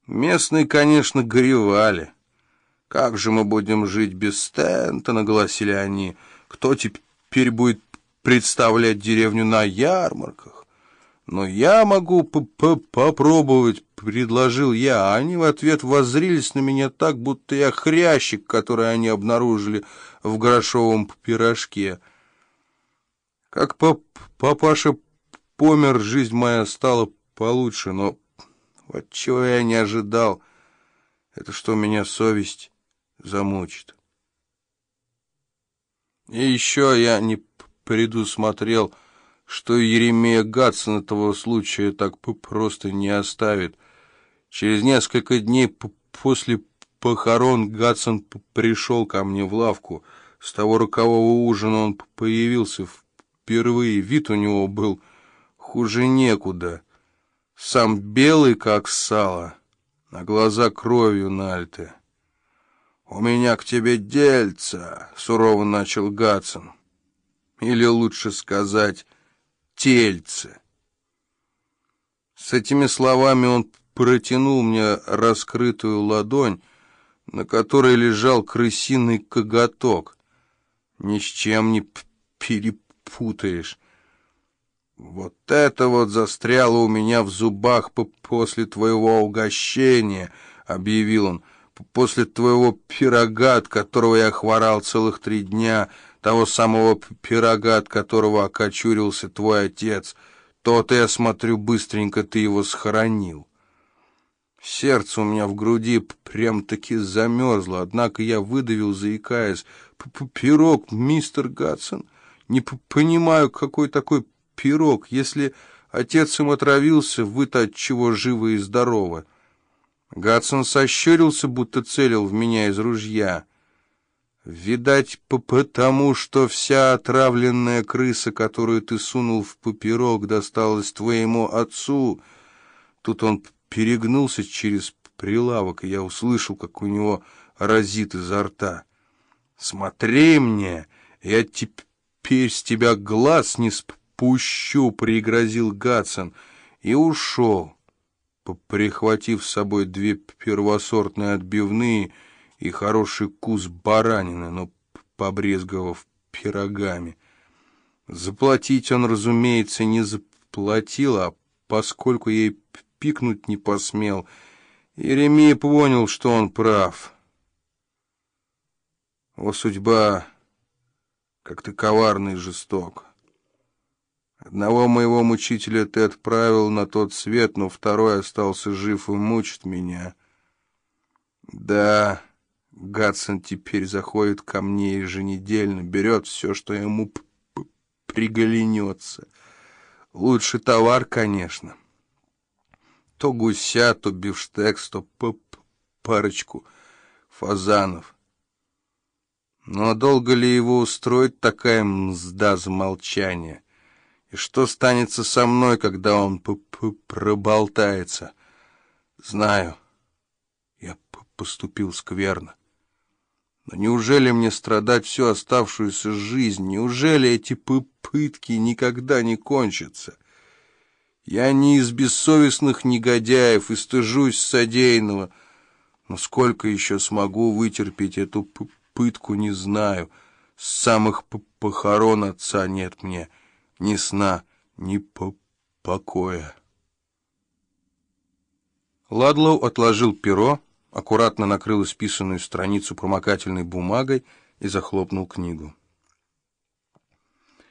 Местные, конечно, горевали. «Как же мы будем жить без Стентона?» — голосили они. «Кто теперь будет представлять деревню на ярмарках?» «Но я могу попробовать», — предложил я, а они в ответ воззрились на меня так, будто я хрящик, который они обнаружили в грошовом пирожке. Как папаша помер, жизнь моя стала получше, но вот чего я не ожидал, это что меня совесть замучит. И еще я не предусмотрел, что Еремея Гадсона того случая так просто не оставит. Через несколько дней после похорон Гадсон пришел ко мне в лавку. С того рокового ужина он появился впервые. Вид у него был хуже некуда. Сам белый, как сало, а глаза кровью налиты. «У меня к тебе дельца», — сурово начал Гадсон. Или лучше сказать, тельце. С этими словами он протянул мне раскрытую ладонь, на которой лежал крысиный коготок. Ни с чем не перепутаешь. «Вот это вот застряло у меня в зубах после твоего угощения», — объявил он, — «после твоего пирога, от которого я хворал целых 3 дня, того самого пирога, от которого окочурился твой отец. То-то, я смотрю, быстренько ты его схоронил». Сердце у меня в груди прям-таки замерзло, однако я выдавил, заикаясь: «Пирог, мистер Гадсон? Не понимаю, какой такой пирог? Если отец им отравился, вы-то отчего живы и здоровы?» Гадсон сощурился, будто целил в меня из ружья. «Видать, потому что вся отравленная крыса, которую ты сунул в пирог, досталась твоему отцу». Тут он перегнулся через прилавок, и я услышал, как у него разит изо рта. «Смотри мне, я теперь с тебя глаз не спущу», — пригрозил Гадсон, и ушел, прихватив с собой 2 первосортные отбивные и хороший кус баранины, но побрезговав пирогами. Заплатить он, разумеется, не заплатил, а поскольку ей пикнуть не посмел, Еремей понял, что он прав. О, судьба, как ты коварный и жесток. Одного моего мучителя ты отправил на тот свет, но второй остался жив и мучит меня. Да, Гадсон теперь заходит ко мне еженедельно, берет все, что ему приглянется. Лучший товар, конечно. То гуся, то бифштекс, то парочку фазанов. Но долго ли его устроит такая мзда за молчание? И что станется со мной, когда он проболтается? Знаю, я поступил скверно. Но неужели мне страдать всю оставшуюся жизнь? Неужели эти пытки никогда не кончатся? Я не из бессовестных негодяев и стыжусь содеянного. Но сколько еще смогу вытерпеть эту пытку, не знаю. С самых похорон отца нет мне ни сна, ни покоя. Ладлоу отложил перо, аккуратно накрыл исписанную страницу промокательной бумагой и захлопнул книгу.